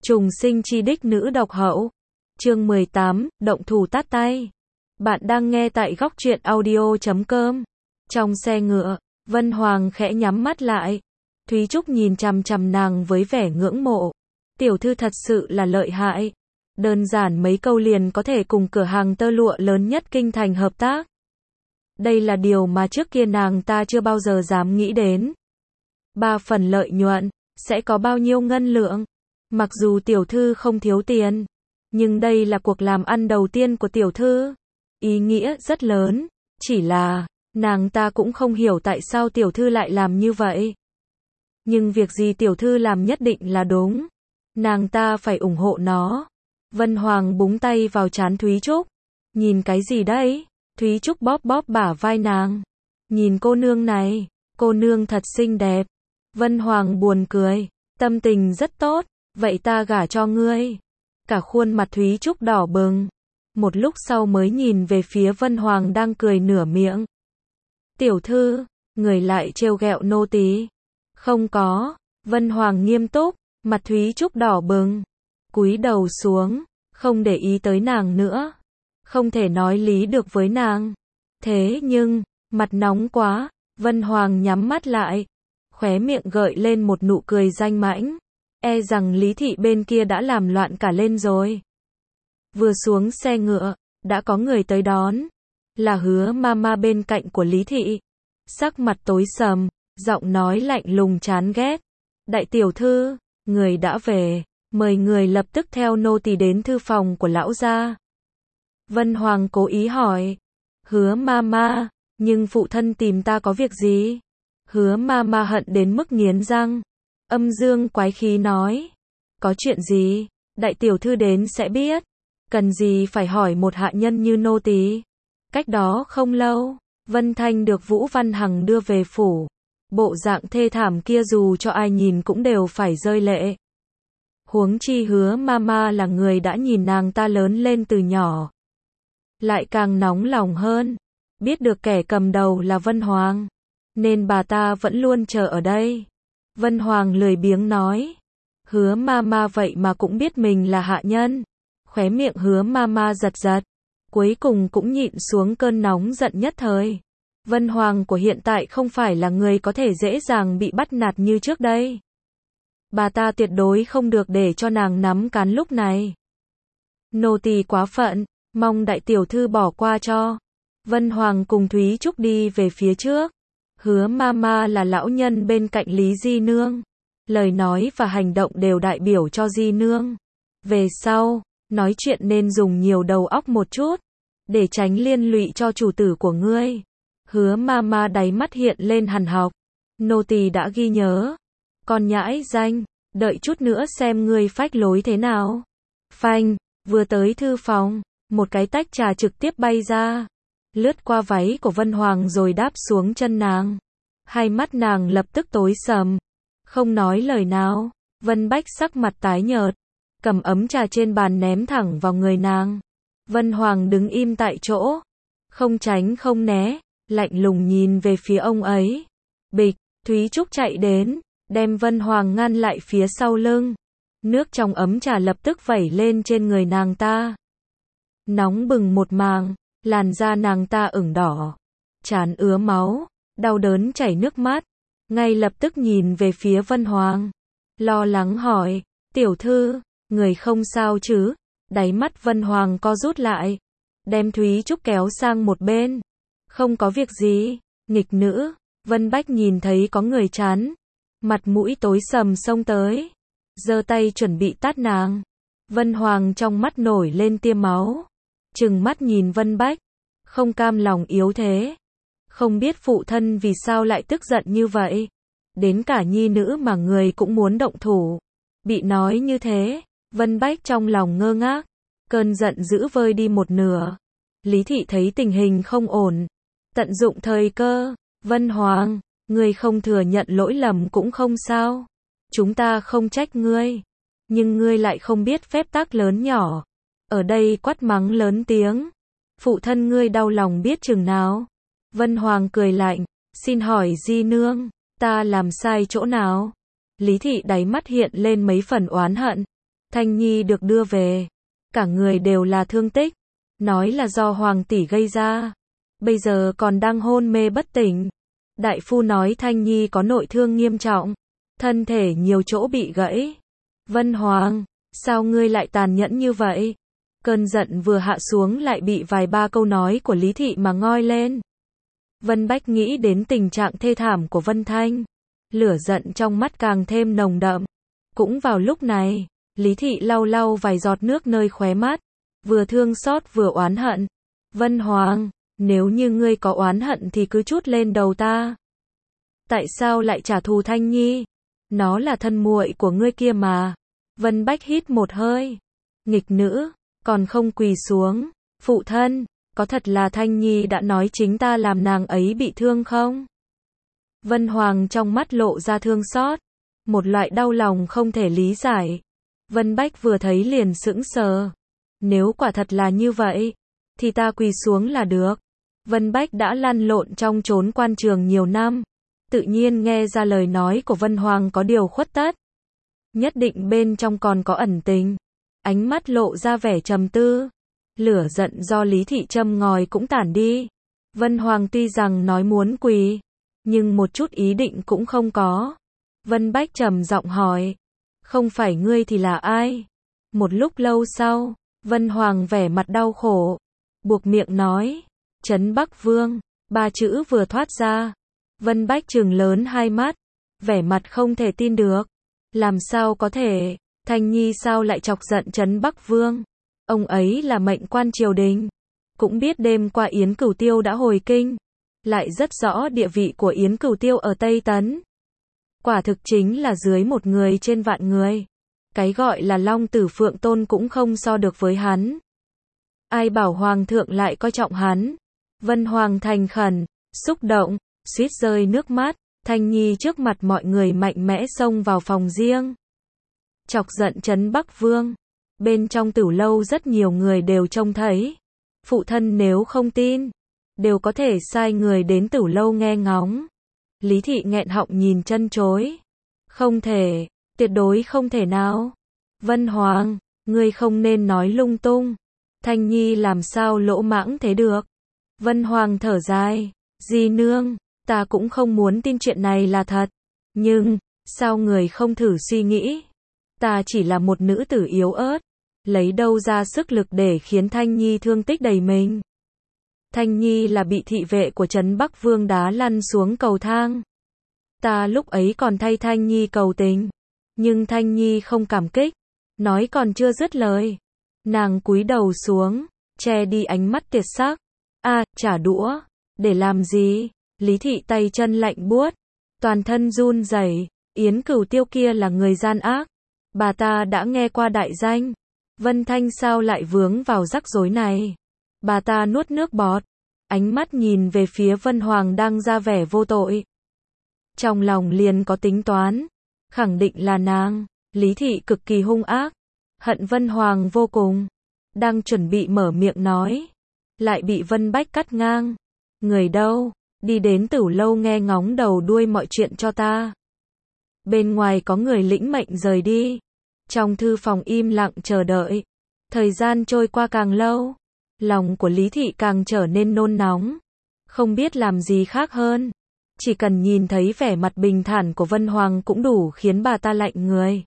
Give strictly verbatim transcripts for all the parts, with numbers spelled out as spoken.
Trùng sinh chi đích nữ độc hậu. Chương mười tám, động thủ tát tay. Bạn đang nghe tại góc truyện audio chấm com. Trong xe ngựa, Vân Hoàng khẽ nhắm mắt lại. Thúy Trúc nhìn chằm chằm nàng với vẻ ngưỡng mộ. Tiểu thư thật sự là lợi hại. Đơn giản mấy câu liền có thể cùng cửa hàng tơ lụa lớn nhất kinh thành hợp tác. Đây là điều mà trước kia nàng ta chưa bao giờ dám nghĩ đến. Ba phần lợi nhuận, sẽ có bao nhiêu ngân lượng? Mặc dù tiểu thư không thiếu tiền, nhưng đây là cuộc làm ăn đầu tiên của tiểu thư. Ý nghĩa rất lớn, chỉ là, nàng ta cũng không hiểu tại sao tiểu thư lại làm như vậy. Nhưng việc gì tiểu thư làm nhất định là đúng. Nàng ta phải ủng hộ nó. Vân Hoàng búng tay vào trán Thúy Trúc. Nhìn cái gì đấy? Thúy Trúc bóp bóp bả vai nàng. Nhìn cô nương này, cô nương thật xinh đẹp. Vân Hoàng buồn cười, tâm tình rất tốt, vậy ta gả cho ngươi. Cả khuôn mặt Thúy Trúc đỏ bừng. Một lúc sau mới nhìn về phía Vân Hoàng đang cười nửa miệng. Tiểu thư, người lại trêu ghẹo nô tỳ. Không có. Vân Hoàng nghiêm túc, mặt Thúy Trúc đỏ bừng. Cúi đầu xuống, không để ý tới nàng nữa. Không thể nói lý được với nàng. Thế nhưng, mặt nóng quá, Vân Hoàng nhắm mắt lại. Khóe miệng gợi lên một nụ cười danh mãnh. E rằng Lý Thị bên kia đã làm loạn cả lên rồi. Vừa xuống xe ngựa, đã có người tới đón. Là Hứa Mama bên cạnh của Lý Thị. Sắc mặt tối sầm, giọng nói lạnh lùng chán ghét. Đại tiểu thư, người đã về, mời người lập tức theo nô tỳ đến thư phòng của lão gia. Vân Hoàng cố ý hỏi. Hứa Mama, nhưng phụ thân tìm ta có việc gì? Hứa Mama hận đến mức nghiến răng. Âm dương quái khí nói. Có chuyện gì? Đại tiểu thư đến sẽ biết. Cần gì phải hỏi một hạ nhân như nô tỳ? Cách đó không lâu, Vân Thanh được Vũ Văn Hằng đưa về phủ. Bộ dạng thê thảm kia dù cho ai nhìn cũng đều phải rơi lệ. Huống chi Hứa Mama là người đã nhìn nàng ta lớn lên từ nhỏ. Lại càng nóng lòng hơn. Biết được kẻ cầm đầu là Vân Hoàng, nên bà ta vẫn luôn chờ ở đây. Vân Hoàng lười biếng nói. Hứa Mama vậy mà cũng biết mình là hạ nhân. Khóe miệng Hứa Mama giật giật. Cuối cùng cũng nhịn xuống cơn nóng giận nhất thời. Vân Hoàng của hiện tại không phải là người có thể dễ dàng bị bắt nạt như trước đây. Bà ta tuyệt đối không được để cho nàng nắm cán lúc này. Nô tỳ quá phận, mong đại tiểu thư bỏ qua cho. Vân Hoàng cùng Thúy Trúc đi về phía trước. Hứa Mama là lão nhân bên cạnh Lý Di Nương. Lời nói và hành động đều đại biểu cho Di Nương. Về sau, nói chuyện nên dùng nhiều đầu óc một chút, để tránh liên lụy cho chủ tử của ngươi. Hứa Mama đáy mắt hiện lên hằn học. Nô tỳ đã ghi nhớ. Con nhãi danh, đợi chút nữa xem ngươi phách lối thế nào. Phanh, vừa tới thư phòng, một cái tách trà trực tiếp bay ra. Lướt qua váy của Vân Hoàng rồi đáp xuống chân nàng. Hai mắt nàng lập tức tối sầm. Không nói lời nào. Vân Bách sắc mặt tái nhợt. Cầm ấm trà trên bàn ném thẳng vào người nàng. Vân Hoàng đứng im tại chỗ. Không tránh không né. Lạnh lùng nhìn về phía ông ấy. Bịch, Thúy Trúc chạy đến. Đem Vân Hoàng ngăn lại phía sau lưng. Nước trong ấm trà lập tức vẩy lên trên người nàng ta. Nóng bừng một màng. Làn da nàng ta ửng đỏ, trán ứa máu, đau đớn chảy nước mắt. Ngay lập tức nhìn về phía Vân Hoàng, lo lắng hỏi, tiểu thư, người không sao chứ? Đáy mắt Vân Hoàng co rút lại, đem Thúy Trúc kéo sang một bên. Không có việc gì, nghịch nữ. Vân Bách nhìn thấy có người chán, mặt mũi tối sầm xông tới, giơ tay chuẩn bị tát nàng. Vân Hoàng trong mắt nổi lên tia máu. Trừng mắt nhìn Vân Bách, không cam lòng yếu thế. Không biết phụ thân vì sao lại tức giận như vậy. Đến cả nhi nữ mà người cũng muốn động thủ. Bị nói như thế, Vân Bách trong lòng ngơ ngác. Cơn giận dữ vơi đi một nửa. Lý Thị thấy tình hình không ổn. Tận dụng thời cơ. Vân Hoàng, ngươi không thừa nhận lỗi lầm cũng không sao. Chúng ta không trách ngươi. Nhưng ngươi lại không biết phép tắc lớn nhỏ. Ở đây quát mắng lớn tiếng. Phụ thân ngươi đau lòng biết chừng nào. Vân Hoàng cười lạnh. Xin hỏi Di Nương, ta làm sai chỗ nào? Lý Thị đáy mắt hiện lên mấy phần oán hận. Thanh Nhi được đưa về. Cả người đều là thương tích. Nói là do Hoàng tỷ gây ra. Bây giờ còn đang hôn mê bất tỉnh. Đại phu nói Thanh Nhi có nội thương nghiêm trọng. Thân thể nhiều chỗ bị gãy. Vân Hoàng, sao ngươi lại tàn nhẫn như vậy? Cơn giận vừa hạ xuống lại bị vài ba câu nói của Lý Thị mà ngoi lên. Vân Bách nghĩ đến tình trạng thê thảm của Vân Thanh. Lửa giận trong mắt càng thêm nồng đậm. Cũng vào lúc này, Lý Thị lau lau vài giọt nước nơi khóe mắt. Vừa thương xót vừa oán hận. Vân Hoàng, nếu như ngươi có oán hận thì cứ trút lên đầu ta. Tại sao lại trả thù Thanh Nhi? Nó là thân muội của ngươi kia mà. Vân Bách hít một hơi. Nghịch nữ, còn không quỳ xuống. Phụ thân, có thật là Thanh Nhi đã nói chính ta làm nàng ấy bị thương không? Vân Hoàng trong mắt lộ ra thương xót. Một loại đau lòng không thể lý giải. Vân Bách vừa thấy liền sững sờ. Nếu quả thật là như vậy, thì ta quỳ xuống là được. Vân Bách đã lăn lộn trong chốn quan trường nhiều năm. Tự nhiên nghe ra lời nói của Vân Hoàng có điều khuất tất. Nhất định bên trong còn có ẩn tình. Ánh mắt lộ ra vẻ trầm tư. Lửa giận do Lý Thị châm ngòi cũng tản đi. Vân Hoàng tuy rằng nói muốn quỳ, nhưng một chút ý định cũng không có. Vân Bách trầm giọng hỏi. Không phải ngươi thì là ai? Một lúc lâu sau, Vân Hoàng vẻ mặt đau khổ. Buộc miệng nói. Trấn Bắc Vương. Ba chữ vừa thoát ra. Vân Bách trừng lớn hai mắt. Vẻ mặt không thể tin được. Làm sao có thể? Thanh Nhi sao lại chọc giận Trấn Bắc Vương? Ông ấy là mệnh quan triều đình. Cũng biết đêm qua Yến Cửu Tiêu đã hồi kinh. Lại rất rõ địa vị của Yến Cửu Tiêu ở Tây Tấn. Quả thực chính là dưới một người trên vạn người. Cái gọi là Long Tử Phượng Tôn cũng không so được với hắn. Ai bảo Hoàng thượng lại coi trọng hắn? Vân Hoàng thành khẩn, xúc động, suýt rơi nước mắt. Thanh Nhi trước mặt mọi người mạnh mẽ xông vào phòng riêng. Chọc giận Trấn Bắc Vương. Bên trong Tử Lâu rất nhiều người đều trông thấy. Phụ thân nếu không tin, đều có thể sai người đến Tử Lâu nghe ngóng. Lý Thị nghẹn họng nhìn chân chối. Không thể, tuyệt đối không thể nào. Vân Hoàng, ngươi không nên nói lung tung. Thanh Nhi làm sao lỗ mãng thế được? Vân Hoàng thở dài. Di nương, ta cũng không muốn tin chuyện này là thật. Nhưng, sao người không thử suy nghĩ? Ta chỉ là một nữ tử yếu ớt. Lấy đâu ra sức lực để khiến Thanh Nhi thương tích đầy mình? Thanh Nhi là bị thị vệ của Trấn Bắc Vương đá lăn xuống cầu thang. Ta lúc ấy còn thay Thanh Nhi cầu tình. Nhưng Thanh Nhi không cảm kích. Nói còn chưa dứt lời. Nàng cúi đầu xuống, che đi ánh mắt tiệt sắc. A, à, trả đũa. Để làm gì? Lý Thị tay chân lạnh buốt. Toàn thân run rẩy. Yến Cửu Tiêu kia là người gian ác. Bà ta đã nghe qua đại danh. Vân Thanh sao lại vướng vào rắc rối này? Bà ta nuốt nước bọt. Ánh mắt nhìn về phía Vân Hoàng đang ra vẻ vô tội. Trong lòng liền có tính toán. Khẳng định là nàng. Lý Thị cực kỳ hung ác. Hận Vân Hoàng vô cùng. Đang chuẩn bị mở miệng nói. Lại bị Vân Bách cắt ngang. Người đâu? Đi đến Tử Lâu nghe ngóng đầu đuôi mọi chuyện cho ta. Bên ngoài có người lĩnh mệnh rời đi. Trong thư phòng im lặng chờ đợi. Thời gian trôi qua càng lâu. Lòng của Lý Thị càng trở nên nôn nóng. Không biết làm gì khác hơn. Chỉ cần nhìn thấy vẻ mặt bình thản của Vân Hoàng cũng đủ khiến bà ta lạnh người.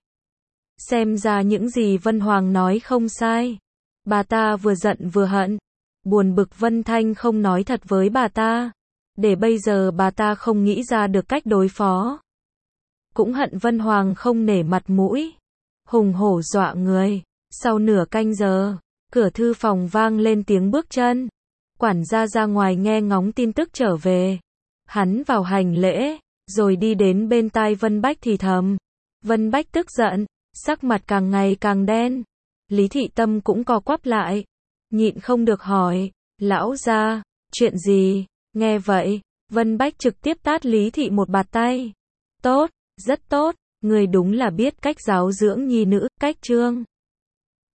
Xem ra những gì Vân Hoàng nói không sai. Bà ta vừa giận vừa hận. Buồn bực Vân Thanh không nói thật với bà ta. Để bây giờ bà ta không nghĩ ra được cách đối phó. Cũng hận Vân Hoàng không nể mặt mũi. Hùng hổ dọa người. Sau nửa canh giờ, cửa thư phòng vang lên tiếng bước chân. Quản gia ra ngoài nghe ngóng tin tức trở về. Hắn vào hành lễ, rồi đi đến bên tai Vân Bách thì thầm. Vân Bách tức giận, sắc mặt càng ngày càng đen. Lý Thị tâm cũng co quắp lại. Nhịn không được hỏi, lão gia, chuyện gì? Nghe vậy, Vân Bách trực tiếp tát Lý Thị một bạt tay. Tốt, rất tốt, người đúng là biết cách giáo dưỡng nhi nữ, cách trương.